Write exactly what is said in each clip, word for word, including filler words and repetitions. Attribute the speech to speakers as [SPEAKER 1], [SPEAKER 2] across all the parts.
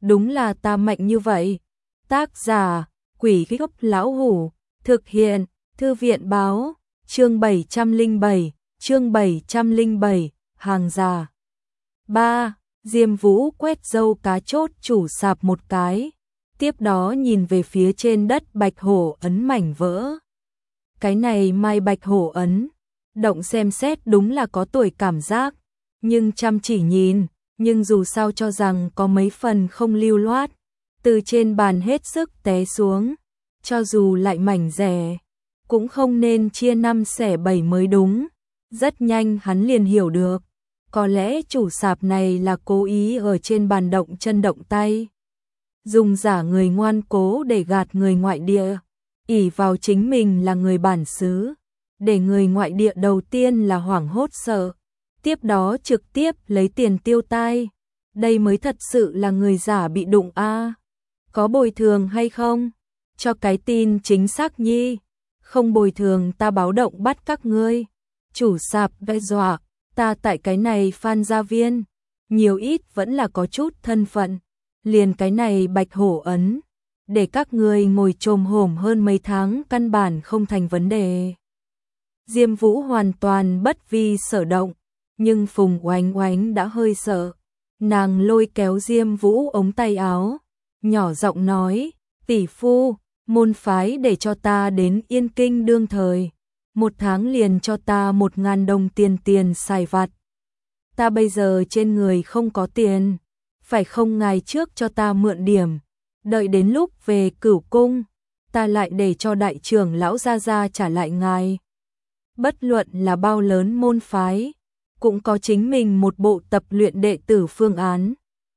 [SPEAKER 1] đúng là ta mạnh như vậy. Tác giả, Quỷ Gốc Lão Hủ, thực hiện, Thư viện báo, chương bảy trăm lẻ bảy, chương bảy trăm lẻ bảy, hàng già. ba. Diêm Vũ quét dâu cá chốt chủ sạp một cái, tiếp đó nhìn về phía trên đất bạch hổ ấn mảnh vỡ. Cái này mai bạch hổ ấn, động xem xét đúng là có tuổi cảm giác, nhưng chăm chỉ nhìn, nhưng dù sao cho rằng có mấy phần không lưu loát, từ trên bàn hết sức té xuống, cho dù lại mảnh rẻ, cũng không nên chia năm xẻ bảy mới đúng. Rất nhanh hắn liền hiểu được, có lẽ chủ sạp này là cố ý ở trên bàn động chân động tay, dùng giả người ngoan cố để gạt người ngoại địa, ỷ vào chính mình là người bản xứ, để người ngoại địa đầu tiên là hoảng hốt sợ, tiếp đó trực tiếp lấy tiền tiêu tai. Đây mới thật sự là người giả bị đụng a. À. Có bồi thường hay không? Cho cái tin chính xác nhi. Không bồi thường ta báo động bắt các ngươi. Chủ sạp đe dọa, ta tại cái này Phan Gia Viên, nhiều ít vẫn là có chút thân phận, liền cái này bạch hổ ấn, để các ngươi ngồi chồm hổm hơn mấy tháng căn bản không thành vấn đề. Diêm Vũ hoàn toàn bất vi sở động, nhưng Phùng Oánh Oánh đã hơi sợ. Nàng lôi kéo Diêm Vũ ống tay áo, nhỏ giọng nói, tỷ phu, môn phái để cho ta đến Yên Kinh đương thời, một tháng liền cho ta một ngàn đồng tiền tiền xài vặt. Ta bây giờ trên người không có tiền, phải không ngài trước cho ta mượn điểm, đợi đến lúc về Cửu Cung, ta lại để cho đại trưởng lão gia gia trả lại ngài. Bất luận là bao lớn môn phái, cũng có chính mình một bộ tập luyện đệ tử phương án.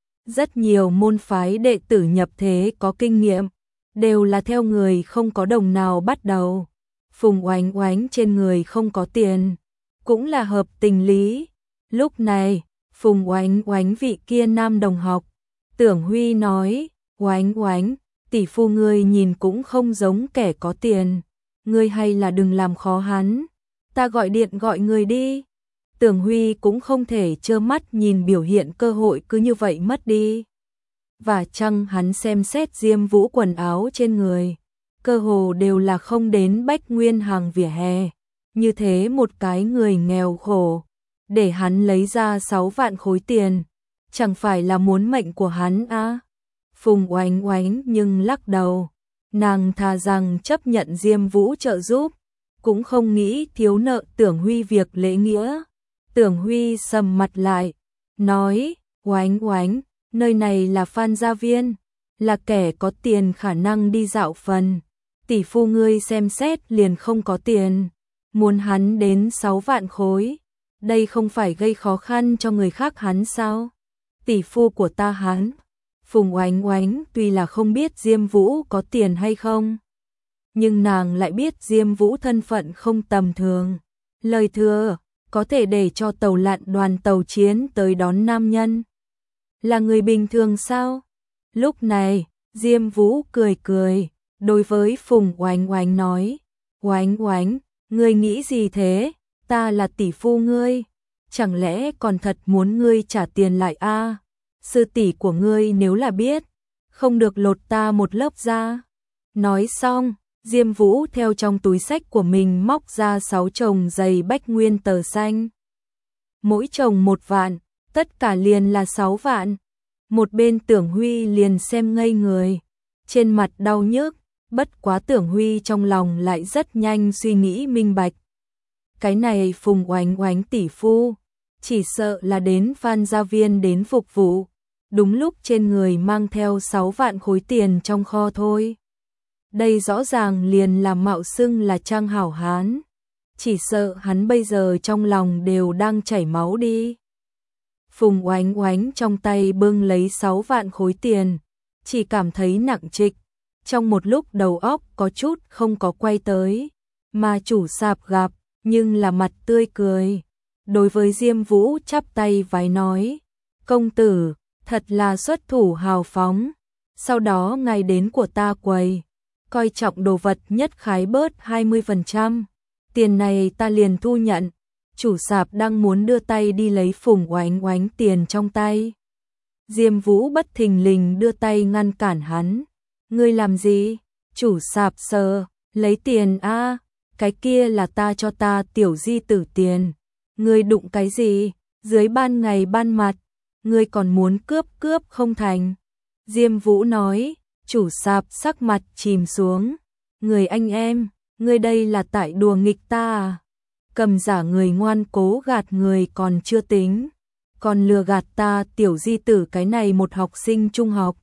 [SPEAKER 1] Rất nhiều môn phái đệ tử nhập thế có kinh nghiệm, đều là theo người không có đồng nào bắt đầu. Phùng Oánh Oánh trên người không có tiền, cũng là hợp tình lý. Lúc này, Phùng Oánh Oánh vị kia nam đồng học, Tưởng Huy nói, Oánh Oánh, tỷ phu ngươi nhìn cũng không giống kẻ có tiền, ngươi hay là đừng làm khó hắn, ta gọi điện gọi người đi. Tưởng Huy cũng không thể trơ mắt nhìn biểu hiện cơ hội cứ như vậy mất đi. Và chăng hắn xem xét Diêm Vũ quần áo trên người, cơ hồ đều là không đến bách nguyên hàng vỉa hè, như thế một cái người nghèo khổ, để hắn lấy ra sáu vạn khối tiền, chẳng phải là muốn mệnh của hắn à? Phùng Oánh Oánh nhưng lắc đầu, nàng thà rằng chấp nhận Diêm Vũ trợ giúp, cũng không nghĩ thiếu nợ Tưởng Huy việc lễ nghĩa. Tưởng Huy sầm mặt lại, nói, Oánh Oánh, nơi này là Phan Gia Viên, là kẻ có tiền khả năng đi dạo phần, tỷ phu ngươi xem xét liền không có tiền, muốn hắn đến sáu vạn khối, đây không phải gây khó khăn cho người khác hắn sao? Tỷ phu của ta hắn. Phùng Oánh Oánh tuy là không biết Diêm Vũ có tiền hay không, nhưng nàng lại biết Diêm Vũ thân phận không tầm thường, lời thừa có thể để cho tàu lặn đoàn tàu chiến tới đón nam nhân. Là người bình thường sao? Lúc này, Diêm Vũ cười cười, đối với Phùng Oánh Oánh nói, Oánh Oánh, ngươi nghĩ gì thế? Ta là tỷ phu ngươi, chẳng lẽ còn thật muốn ngươi trả tiền lại a? À? Sư tỷ của ngươi nếu là biết, không được lột ta một lớp da. Nói xong, Diêm Vũ theo trong túi sách của mình móc ra sáu chồng giày bách nguyên tờ xanh. Mỗi chồng một vạn, tất cả liền là sáu vạn. Một bên Tưởng Huy liền xem ngây người, trên mặt đau nhức, bất quá Tưởng Huy trong lòng lại rất nhanh suy nghĩ minh bạch. Cái này Phùng Oánh Oánh tỷ phu, chỉ sợ là đến Phan Gia Viên đến phục vụ, đúng lúc trên người mang theo sáu vạn khối tiền trong kho thôi. Đây rõ ràng liền là mạo xưng là trang hảo hán, chỉ sợ hắn bây giờ trong lòng đều đang chảy máu đi. Phùng Oánh Oánh trong tay bưng lấy sáu vạn khối tiền, chỉ cảm thấy nặng trịch, trong một lúc đầu óc có chút không có quay tới, mà chủ sạp gặp, nhưng là mặt tươi cười. Đối với Diêm Vũ chắp tay vái nói, công tử, thật là xuất thủ hào phóng, sau đó ngài đến của ta quầy, coi trọng đồ vật nhất khái bớt hai mươi phần trăm, tiền này ta liền thu nhận. Chủ sạp đang muốn đưa tay đi lấy Phùng Oánh Oánh tiền trong tay, Diêm Vũ bất thình lình đưa tay ngăn cản hắn. Ngươi làm gì? Chủ sạp sờ, lấy tiền a, cái kia là ta cho ta tiểu di tử tiền. Ngươi đụng cái gì? Dưới ban ngày ban mặt, ngươi còn muốn cướp cướp không thành. Diêm Vũ nói, chủ sạp sắc mặt chìm xuống. Người anh em, ngươi đây là tại đùa nghịch ta à? Cầm giả người ngoan cố gạt người còn chưa tính, còn lừa gạt ta tiểu di tử cái này một học sinh trung học.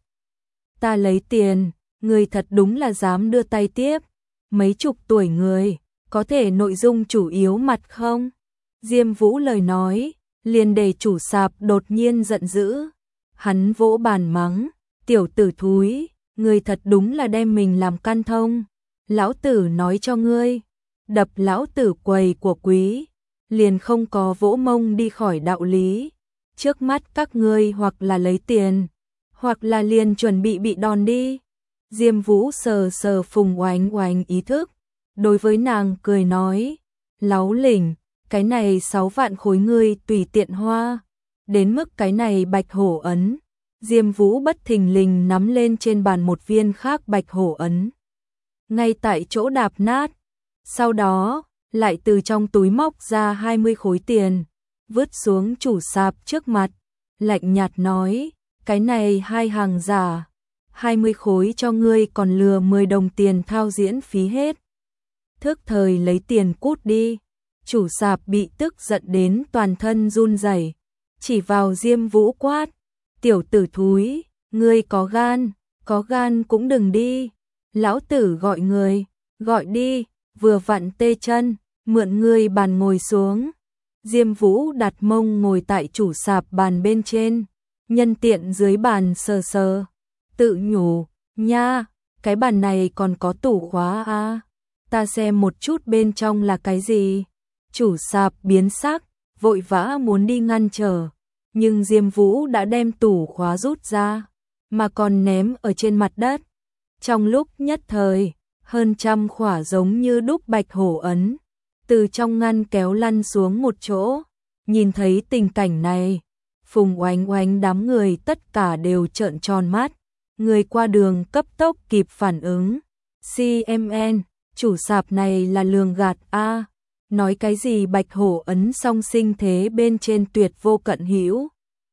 [SPEAKER 1] Ta lấy tiền, người thật đúng là dám đưa tay tiếp. Mấy chục tuổi người, có thể nội dung chủ yếu mặt không? Diêm Vũ lời nói, liền để chủ sạp đột nhiên giận dữ. Hắn vỗ bàn mắng, tiểu tử thúi, người thật đúng là đem mình làm can thông. Lão tử nói cho ngươi, đập lão tử quầy của quý, liền không có vỗ mông đi khỏi đạo lý. Trước mắt các ngươi hoặc là lấy tiền, hoặc là liền chuẩn bị bị đòn đi. Diêm Vũ sờ sờ Phùng Oánh Oánh ý thức, đối với nàng cười nói, láo lỉnh, cái này sáu vạn khối ngươi tùy tiện hoa, đến mức cái này bạch hổ ấn. Diêm Vũ bất thình lình nắm lên trên bàn một viên khác bạch hổ ấn, ngay tại chỗ đạp nát, sau đó lại từ trong túi móc ra hai mươi khối tiền, vứt xuống chủ sạp trước mặt, lạnh nhạt nói, cái này hai hàng giả, hai mươi khối cho ngươi còn lừa mười đồng tiền thao diễn phí hết. Thức thời lấy tiền cút đi. Chủ sạp bị tức giận đến toàn thân run rẩy, chỉ vào Diêm Vũ quát, tiểu tử thúi, ngươi có gan, có gan cũng đừng đi. Lão tử gọi người, gọi đi, vừa vặn tê chân, mượn ngươi bàn ngồi xuống. Diêm Vũ đặt mông ngồi tại chủ sạp bàn bên trên, nhân tiện dưới bàn sờ sờ, tự nhủ, nha, cái bàn này còn có tủ khóa à, ta xem một chút bên trong là cái gì. Chủ sạp biến sắc, vội vã muốn đi ngăn trở, nhưng Diêm Vũ đã đem tủ khóa rút ra, mà còn ném ở trên mặt đất. Trong lúc nhất thời, hơn trăm khỏa giống như đúc bạch hổ ấn, từ trong ngăn kéo lăn xuống một chỗ. Nhìn thấy tình cảnh này, Phùng Oánh Oánh đám người tất cả đều trợn tròn mắt, người qua đường cấp tốc kịp phản ứng. xê em en, chủ sạp này là lường gạt a, nói cái gì bạch hổ ấn song sinh thế bên trên tuyệt vô cận hữu.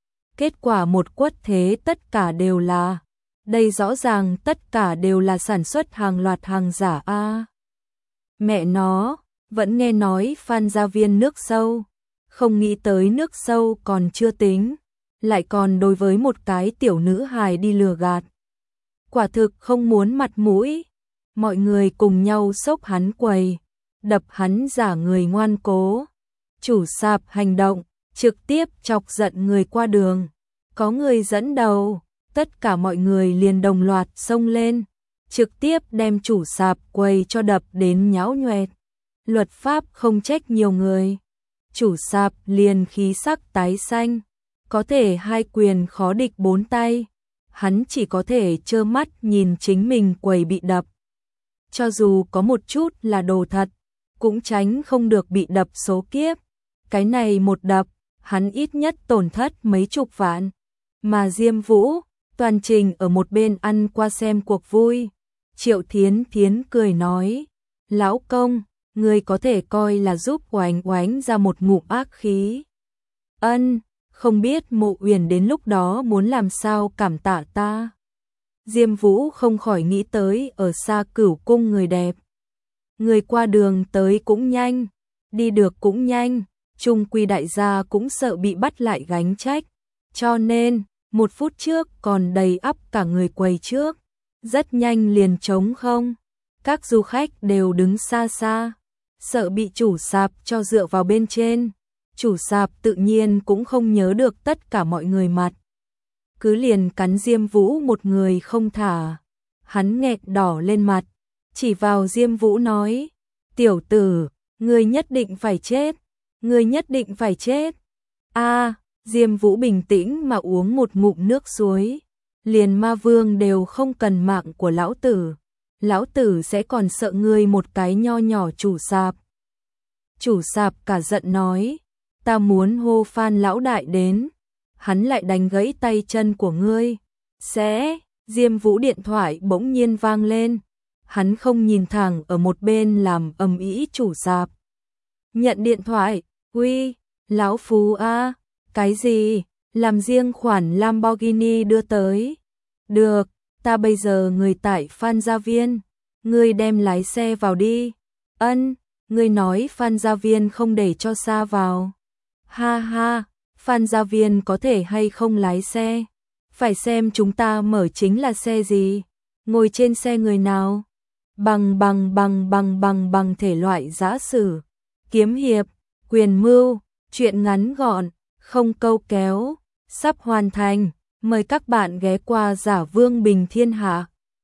[SPEAKER 1] Kết quả một quất thế tất cả đều là, đây rõ ràng tất cả đều là sản xuất hàng loạt hàng giả a. Mẹ nó, vẫn nghe nói Phan gia viên nước sâu, không nghĩ tới nước sâu còn chưa tính, lại còn đối với một cái tiểu nữ hài đi lừa gạt. Quả thực không muốn mặt mũi. Mọi người cùng nhau xốc hắn quầy, đập hắn giả người ngoan cố. Chủ sạp hành động, trực tiếp chọc giận người qua đường. Có người dẫn đầu, tất cả mọi người liền đồng loạt xông lên, trực tiếp đem chủ sạp quầy cho đập đến nhão nhoẹt. Luật pháp không trách nhiều người. Chủ sạp liền khí sắc tái xanh, có thể hai quyền khó địch bốn tay. Hắn chỉ có thể trơ mắt nhìn chính mình quầy bị đập. Cho dù có một chút là đồ thật, cũng tránh không được bị đập số kiếp. Cái này một đập, hắn ít nhất tổn thất mấy chục vạn. Mà Diêm Vũ, toàn trình ở một bên ăn qua xem cuộc vui. Triệu Thiến Thiến cười nói, lão công, người có thể coi là giúp Oánh Oánh ra một ngụm ác khí. Ân, không biết Mộ Uyển đến lúc đó muốn làm sao cảm tạ ta. Diêm Vũ không khỏi nghĩ tới ở xa Cửu cung người đẹp. Người qua đường tới cũng nhanh, đi được cũng nhanh, chung quy đại gia cũng sợ bị bắt lại gánh trách. Cho nên, một phút trước còn đầy ắp cả người quầy trước, rất nhanh liền trống không. Các du khách đều đứng xa xa, sợ bị chủ sạp cho dựa vào bên trên. Chủ sạp tự nhiên cũng không nhớ được tất cả mọi người mặt, cứ liền cắn Diêm Vũ một người không thả. Hắn nghẹn đỏ lên mặt, chỉ vào Diêm Vũ nói, tiểu tử, ngươi nhất định phải chết, ngươi nhất định phải chết. A, Diêm Vũ bình tĩnh mà uống một ngụm nước suối, liền ma vương đều không cần mạng của lão tử, lão tử sẽ còn sợ ngươi một cái nho nhỏ chủ sạp. Chủ sạp cả giận nói, ta muốn hô Phan lão đại đến. hắn lại đánh gãy tay chân của ngươi. Sẽ, Diêm Vũ điện thoại bỗng nhiên vang lên. Hắn không nhìn thẳng ở một bên làm ầm ĩ chủ sạp. Nhận điện thoại, uy, lão Phú a, cái gì, làm riêng khoản Lamborghini đưa tới. Được, ta bây giờ người tại Phan Gia Viên, ngươi đem lái xe vào đi. Ân, ngươi nói Phan Gia Viên không để cho xa vào. Ha ha, Phan Gia Viên có thể hay không lái xe? Phải xem chúng ta mở chính là xe gì, ngồi trên xe người nào. Bằng bằng bằng bằng bằng bằng thể loại giã sử, kiếm hiệp, quyền mưu, truyện ngắn gọn, không câu kéo, sắp hoàn thành. Mời các bạn ghé qua Giả Vương Bình Thiên Hạ.